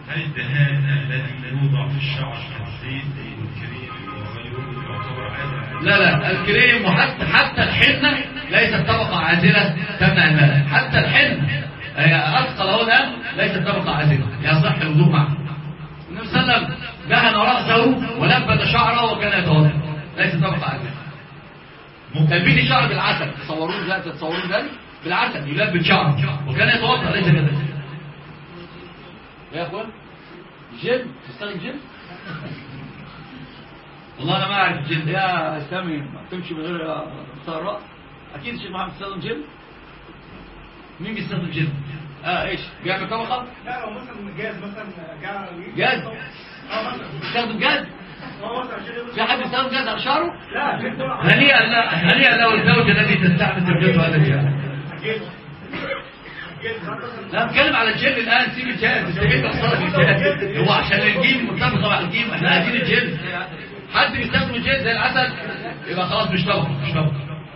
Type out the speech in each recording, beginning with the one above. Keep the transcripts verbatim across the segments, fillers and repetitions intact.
هل الدهان الذي يوضع في الشعر كالزيت والكريم وغيره يعتبر عادة؟ لا لا، الكريم وحتى حتى الحنة ليست طبقة عازلة تمنع الملل، حتى الحنة هي أثقل أهو الآن ليست طبقة عازلة يصح الوضوء معه. النبي صلى الله عليه وسلم دهن رأسه ولبد شعره وكان يتوضأ، ليست طبقة عازلة. تلبيد الشعر بالعسل، تصورون لا تتصورون ذلك؟ بالعسل يلبد شعره وكان يتوضأ، ليس كذلك. يا اخوان جل تستخدم جل؟ والله انا ما اعرف جل يا سامي، تمشي من غير سراء. اكيد الشيخ محمد تستخدم جل. مين بيستخدم جل؟ اه ايش بيعمل طبقه؟ لا لو مثلا جاز مثلا جاز جاز اه مثلا بيستخدم جاز. اه مثلا في حد بيستخدم جاز على شعره؟ لا هنيئا لا هنيئا له الزوجه التي تستعمل زوجته هذا الشيء. لا نتكلم على الجيم الان، سيب الجيم تستفيد بخساره الجيم. هو عشان الجيم مرتبطه مع الجيم، احنا عايزين الجيم. حد بيستخدم الجيم زي العسل يبقى خلاص مش طبق مش طبق.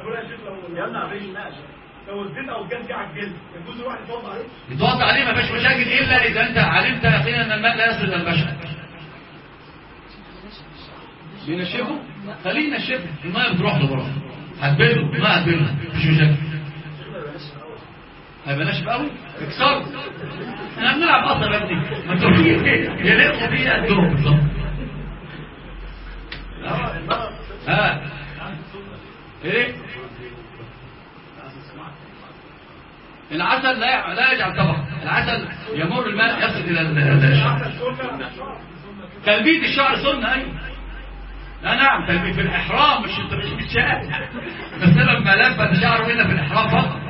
لو الزيت او الجلد جه على الجلد يجوز الواحد يتوضا عليه؟ يتوضا عليه ما فيش مشاكل الا اذا انت علمت يقينا ان الماء لا يصل الى البشر. بينشفه خليه ينشفه، الماء بتروح له برضه، هتبله ما هتبله مفيش مشاكل. هيبقى ناشف قوي اكسره. احنا بنلعب اصلا يا ابني، ما انتوا يلاقوا فيها الدور بالظبط. ها ايه العسل لا لا يجعل طبقه، العسل يمر الماء يصل الى الشعر. تلبيد الشعر سنه ايوه. لا نعم تلبيد في الاحرام، مش انت مش بتشاهد بس لما لبد شعره هنا في الاحرام فقط.